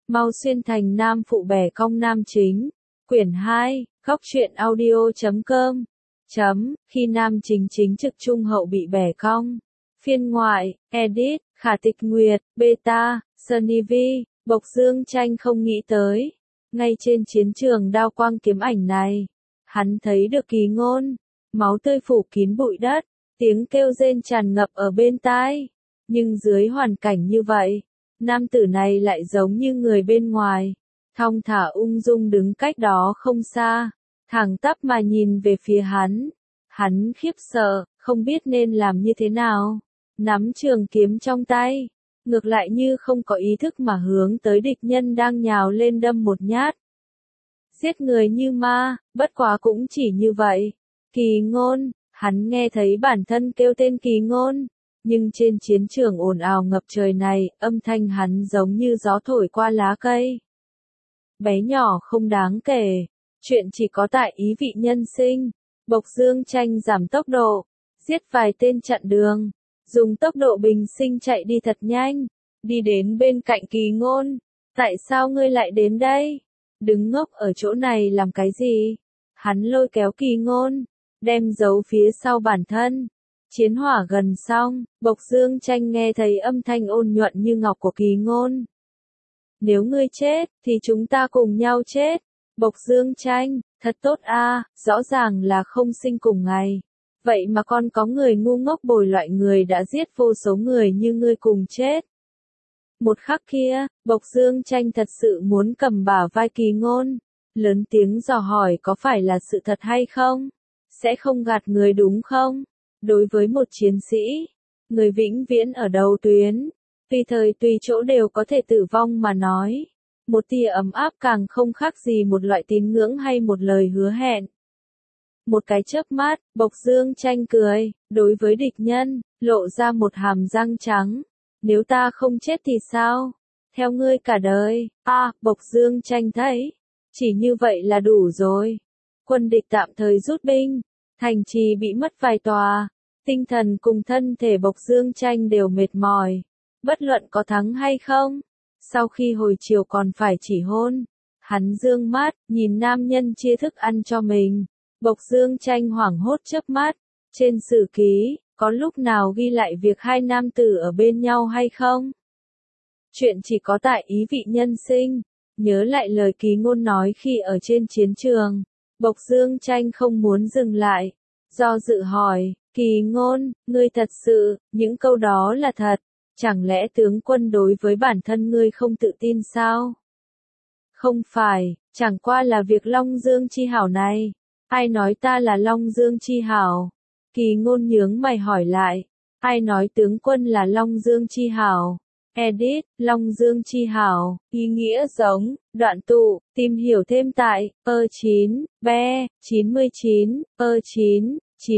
Mau xuyên thành nam phụ bẻ cong nam chính. Quyển 2, Góc truyện audio.com. Khi nam chính chính trực trung hậu bị bẻ cong. Phiên ngoại, edit, Khả Tịch Nguyệt, beta, Sunny V, Bộc Dương Tranh không nghĩ tới. Ngay trên chiến trường đao quang kiếm ảnh này, hắn thấy được Kỳ Ngôn, máu tươi phủ kín bụi đất, tiếng kêu rên tràn ngập ở bên tai. Nhưng dưới hoàn cảnh như vậy, nam tử này lại giống như người bên ngoài, thong thả ung dung đứng cách đó không xa, thẳng tắp mà nhìn về phía hắn. Hắn khiếp sợ, không biết nên làm như thế nào, nắm trường kiếm trong tay, ngược lại như không có ý thức mà hướng tới địch nhân đang nhào lên đâm một nhát. Giết người như ma, bất quá cũng chỉ như vậy. Kỳ Ngôn, hắn nghe thấy bản thân kêu tên Kỳ Ngôn, nhưng trên chiến trường ồn ào ngập trời này, âm thanh hắn giống như gió thổi qua lá cây. Bé nhỏ không đáng kể, chuyện chỉ có tại ý vị nhân sinh. Bộc Dương Tranh giảm tốc độ, giết vài tên chặn đường, dùng tốc độ bình sinh chạy đi thật nhanh, đi đến bên cạnh Kỳ Ngôn. Tại sao ngươi lại đến đây? Đứng ngốc ở chỗ này làm cái gì? Hắn lôi kéo Kỳ Ngôn, đem giấu phía sau bản thân. Chiến hỏa gần xong, Bộc Dương Tranh nghe thấy âm thanh ôn nhuận như ngọc của Kỳ Ngôn. Nếu ngươi chết, thì chúng ta cùng nhau chết. Bộc Dương Tranh, thật tốt a, rõ ràng là không sinh cùng ngày. Vậy mà còn có người ngu ngốc bồi loại người đã giết vô số người như ngươi cùng chết. Một khắc kia, Bộc Dương Tranh thật sự muốn cầm bả vai Kỳ Ngôn, lớn tiếng dò hỏi có phải là sự thật hay không? Sẽ không gạt người đúng không? Đối với một chiến sĩ, người vĩnh viễn ở đầu tuyến, tùy thời tùy chỗ đều có thể tử vong mà nói. Một tia ấm áp càng không khác gì một loại tín ngưỡng hay một lời hứa hẹn. Một cái chớp mắt, Bộc Dương Tranh cười, đối với địch nhân, lộ ra một hàm răng trắng. Nếu ta không chết thì sao? Theo ngươi cả đời. Bộc Dương Tranh thấy, chỉ như vậy là đủ rồi. Quân địch tạm thời rút binh, thành trì bị mất vài tòa, tinh thần cùng thân thể Bộc Dương Tranh đều mệt mỏi. Bất luận có thắng hay không, sau khi hồi chiều còn phải chỉ hôn. Hắn dương mắt, nhìn nam nhân chia thức ăn cho mình. Bộc Dương Tranh hoảng hốt chớp mắt. Trên sử ký, có lúc nào ghi lại việc hai nam tử ở bên nhau hay không? Chuyện chỉ có tại ý vị nhân sinh. Nhớ lại lời Kỳ Ngôn nói khi ở trên chiến trường. Bộc Dương Tranh không muốn dừng lại. Do dự hỏi, Kỳ Ngôn, ngươi thật sự, những câu đó là thật. Chẳng lẽ tướng quân đối với bản thân ngươi không tự tin sao? Không phải, chẳng qua là việc Long Dương Chi Hảo này. Ai nói ta là Long Dương Chi Hảo? Kỳ Ngôn nhướng mày hỏi lại. Ai nói tướng quân là Long Dương Chi Hảo? Edit, Long Dương Chi Hảo, ý nghĩa giống, đoạn tụ, tìm hiểu thêm tại, 9, be, 99, 9,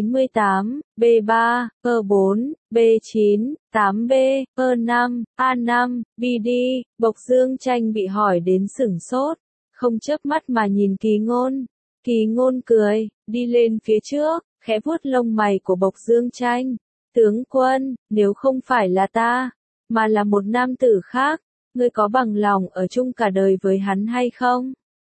98, B3, B4, B9, 8B, B5, A5, BD. Bộc Dương Tranh bị hỏi đến sửng sốt, không chớp mắt mà nhìn Kỳ Ngôn. Kỳ Ngôn cười, đi lên phía trước, khẽ vuốt lông mày của Bộc Dương Tranh. Tướng quân, nếu không phải là ta, mà là một nam tử khác, ngươi có bằng lòng ở chung cả đời với hắn hay không?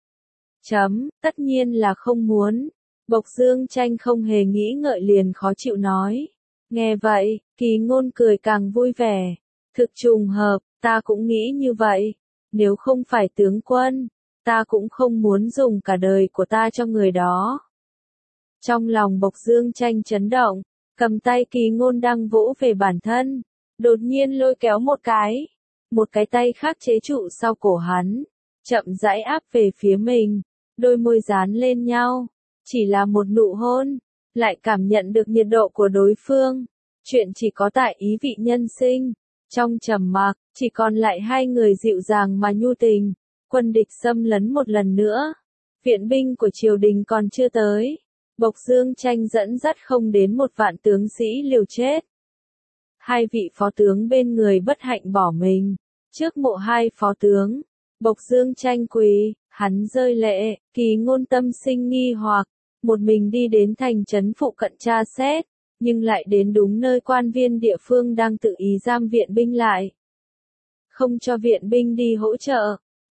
Tất nhiên là không muốn. Bộc Dương Tranh không hề nghĩ ngợi liền khó chịu nói. Nghe vậy, Kỳ Ngôn cười càng vui vẻ. Thực trùng hợp, ta cũng nghĩ như vậy. Nếu không phải tướng quân, ta cũng không muốn dùng cả đời của ta cho người đó. Trong lòng Bộc Dương Tranh chấn động, cầm tay Kỳ Ngôn đang vỗ về bản thân, đột nhiên lôi kéo một cái tay khác chế trụ sau cổ hắn, chậm rãi áp về phía mình, đôi môi dán lên nhau, chỉ là một nụ hôn, lại cảm nhận được nhiệt độ của đối phương. Chuyện chỉ có tại ý vị nhân sinh. Trong trầm mặc, chỉ còn lại hai người dịu dàng mà nhu tình. Quân địch xâm lấn một lần nữa. Viện binh của triều đình còn chưa tới. Bộc Dương Tranh dẫn dắt không đến 1 vạn tướng sĩ liều chết. 2 vị phó tướng bên người bất hạnh bỏ mình. Trước mộ 2 phó tướng, Bộc Dương Tranh quỳ, hắn rơi lệ. Kỳ Ngôn tâm sinh nghi hoặc, một mình đi đến thành trấn phụ cận tra xét, nhưng lại đến đúng nơi quan viên địa phương đang tự ý giam viện binh lại. Không cho viện binh đi hỗ trợ.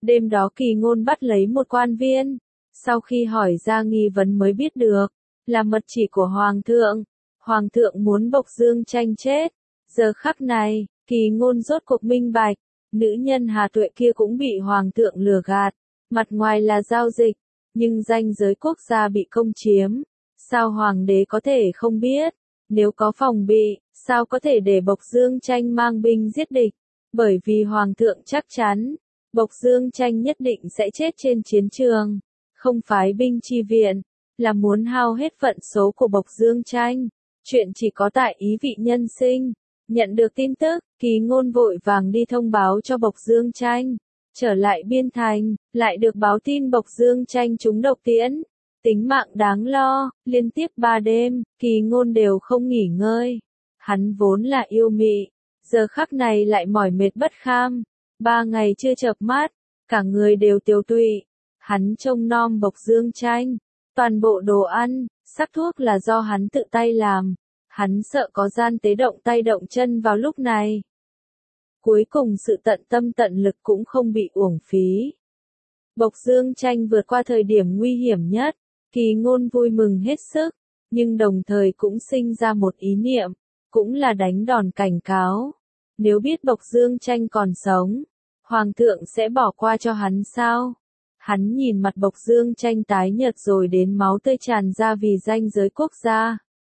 Đêm đó Kỳ Ngôn bắt lấy một quan viên, sau khi hỏi ra nghi vấn mới biết được, là mật chỉ của Hoàng thượng. Hoàng thượng muốn Bộc Dương Tranh chết. Giờ khắc này, Kỳ Ngôn rốt cuộc minh bạch, nữ nhân Hà Tuệ kia cũng bị Hoàng thượng lừa gạt, mặt ngoài là giao dịch, nhưng ranh giới quốc gia bị công chiếm. Sao Hoàng đế có thể không biết? Nếu có phòng bị, sao có thể để Bộc Dương Tranh mang binh giết địch? Bởi vì Hoàng thượng chắc chắn, Bộc Dương Tranh nhất định sẽ chết trên chiến trường, không phái binh chi viện, là muốn hao hết vận số của Bộc Dương Tranh. Chuyện chỉ có tại ý vị nhân sinh. Nhận được tin tức, Kỳ Ngôn vội vàng đi thông báo cho Bộc Dương Tranh. Trở lại Biên Thành, lại được báo tin Bộc Dương Tranh trúng độc tiễn. Tính mạng đáng lo, liên tiếp 3 đêm, Kỳ Ngôn đều không nghỉ ngơi. Hắn vốn là yêu mị, giờ khắc này lại mỏi mệt bất kham. 3 ngày chưa chợp mắt, cả người đều tiều tụy. Hắn trông nom Bộc Dương Tranh. Toàn bộ đồ ăn, sắc thuốc là do hắn tự tay làm. Hắn sợ có gian tế động tay động chân vào lúc này. Cuối cùng sự tận tâm tận lực cũng không bị uổng phí. Bộc Dương Tranh vượt qua thời điểm nguy hiểm nhất, Kỳ Ngôn vui mừng hết sức, nhưng đồng thời cũng sinh ra một ý niệm, cũng là đánh đòn cảnh cáo. Nếu biết Bộc Dương Tranh còn sống, Hoàng thượng sẽ bỏ qua cho hắn sao? Hắn nhìn mặt Bộc Dương Tranh tái nhợt rồi đến máu tươi tràn ra vì ranh giới quốc gia.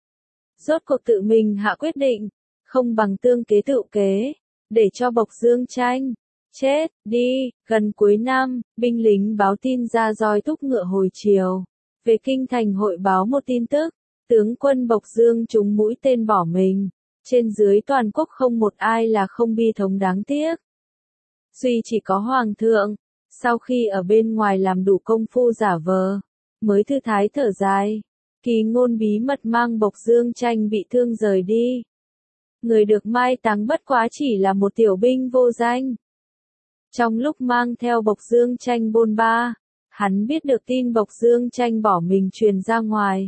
Rốt cuộc tự mình hạ quyết định, không bằng tương kế tự kế, để cho Bộc Dương Tranh chết đi. Gần cuối năm, binh lính báo tin ra roi thúc ngựa hồi chiều, về kinh thành hội báo một tin tức, tướng quân Bộc Dương trúng mũi tên bỏ mình, trên dưới toàn quốc không một ai là không bi thống đáng tiếc. Duy chỉ có Hoàng thượng, sau khi ở bên ngoài làm đủ công phu giả vờ, mới thư thái thở dài. Kỳ Ngôn bí mật mang Bộc Dương Tranh bị thương rời đi. Người được mai táng bất quá chỉ là một tiểu binh vô danh. Trong lúc mang theo Bộc Dương Tranh bôn ba, hắn biết được tin Bộc Dương Tranh bỏ mình truyền ra ngoài.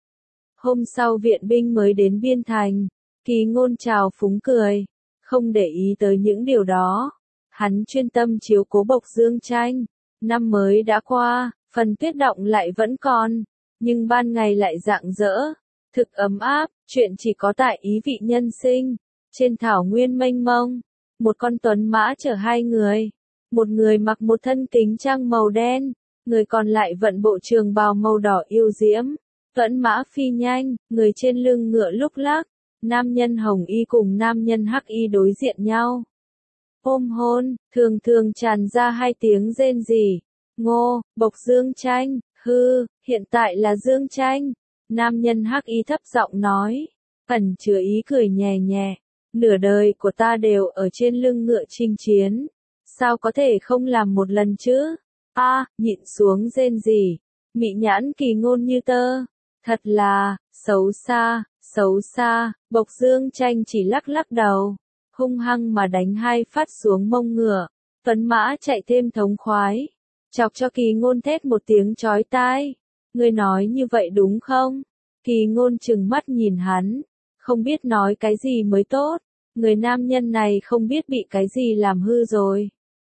Hôm sau viện binh mới đến Biên Thành, Kỳ Ngôn trào phúng cười, không để ý tới những điều đó. Hắn chuyên tâm chiếu cố Bộc Dương Tranh. Năm mới đã qua, phần tuyết động lại vẫn còn, nhưng ban ngày lại rạng rỡ, thực ấm áp. Chuyện chỉ có tại ý vị nhân sinh. Trên thảo nguyên mênh mông, một con tuấn mã chở 2 người. Một người mặc một thân kính trang màu đen, người còn lại vận bộ trường bào màu đỏ yêu diễm. Tuấn mã phi nhanh, người trên lưng ngựa lúc lắc. Nam nhân hồng y cùng nam nhân hắc y đối diện nhau. Ôm hôn, thường thường tràn ra 2 tiếng rên rỉ. Ngô, Bộc Dương Tranh, hư, hiện tại là Dương Tranh. Nam nhân hắc y thấp giọng nói, ẩn chứa ý cười nhẹ nhẹ. Nửa đời của ta đều ở trên lưng ngựa chinh chiến. Sao có thể không làm một lần chứ? Nhịn xuống rên rỉ. Mị nhãn Kỳ Ngôn như tơ. Thật là, xấu xa, xấu xa. Bộc Dương Tranh chỉ lắc lắc đầu, hung hăng mà đánh 2 phát xuống mông ngựa. Tuấn mã chạy thêm thống khoái, chọc cho Kỳ Ngôn thét một tiếng chói tai. Ngươi nói như vậy đúng không? Kỳ Ngôn trừng mắt nhìn hắn, không biết nói cái gì mới tốt. Người nam nhân này không biết bị cái gì làm hư rồi.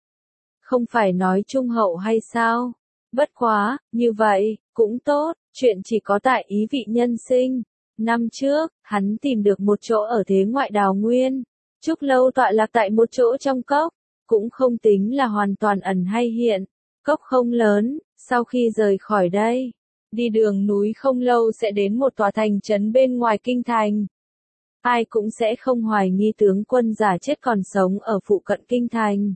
Không phải nói trung hậu hay sao? Bất quá, như vậy, cũng tốt, chuyện chỉ có tại ý vị nhân sinh. Năm trước, hắn tìm được một chỗ ở thế ngoại đào nguyên. Trúc lâu tọa lạc tại một chỗ trong cốc, cũng không tính là hoàn toàn ẩn hay hiện. Cốc không lớn, sau khi rời khỏi đây, đi đường núi không lâu sẽ đến một tòa thành trấn bên ngoài kinh thành. Ai cũng sẽ không hoài nghi tướng quân giả chết còn sống ở phụ cận kinh thành.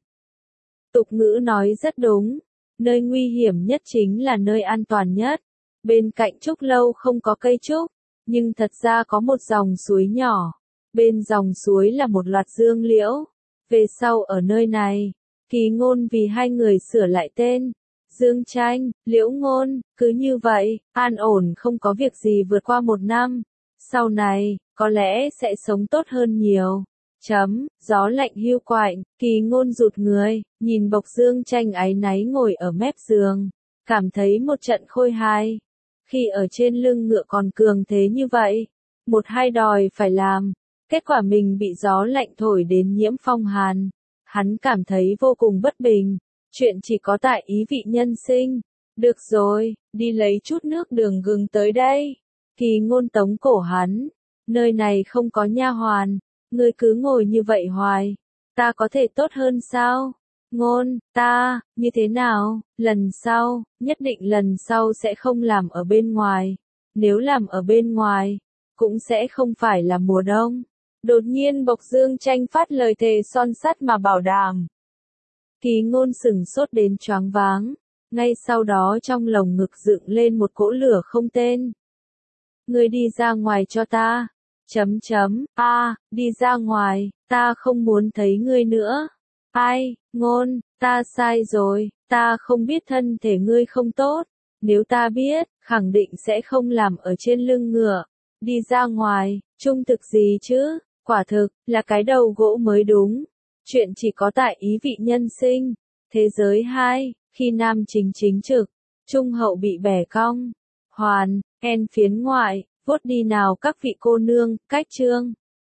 Tục ngữ nói rất đúng, nơi nguy hiểm nhất chính là nơi an toàn nhất. Bên cạnh trúc lâu không có cây trúc, nhưng thật ra có một dòng suối nhỏ. Bên dòng suối là một loạt dương liễu. Về sau ở nơi này, Kỳ Ngôn vì 2 người sửa lại tên. Dương Tranh, Liễu Ngôn, cứ như vậy, an ổn không có việc gì vượt qua 1 năm. Sau này, có lẽ sẽ sống tốt hơn nhiều. Gió lạnh hiu quạnh, Kỳ Ngôn rụt người, nhìn Bộc Dương Tranh áy náy ngồi ở mép giường, cảm thấy một trận khôi hài. Khi ở trên lưng ngựa còn cường thế như vậy, 1-2 đòi phải làm, kết quả mình bị gió lạnh thổi đến nhiễm phong hàn. Hắn cảm thấy vô cùng bất bình. Chuyện chỉ có tại ý vị nhân sinh. Được rồi, đi lấy chút nước đường gừng tới đây. Kỳ Ngôn tống cổ hắn. Nơi này không có nha hoàn. Ngươi cứ ngồi như vậy hoài. Ta có thể tốt hơn sao? Ngôn, ta, như thế nào? Lần sau, nhất định lần sau sẽ không làm ở bên ngoài. Nếu làm ở bên ngoài, cũng sẽ không phải là mùa đông. Đột nhiên Bộc Dương Tranh phát lời thề son sắt mà bảo đảm. Kỳ Ngôn sửng sốt đến choáng váng. Ngay sau đó trong lồng ngực dựng lên một cỗ lửa không tên. Ngươi đi ra ngoài cho ta. Đi ra ngoài, ta không muốn thấy ngươi nữa. Ai, Ngôn, ta sai rồi, ta không biết thân thể ngươi không tốt. Nếu ta biết, khẳng định sẽ không làm ở trên lưng ngựa. Đi ra ngoài, trung thực gì chứ, quả thực, là cái đầu gỗ mới đúng. Chuyện chỉ có tại ý vị nhân sinh. Thế giới 2, khi nam chính chính trực, trung hậu bị bẻ cong. Hoàn, phiến ngoại, vuốt đi nào các vị cô nương, cách chương.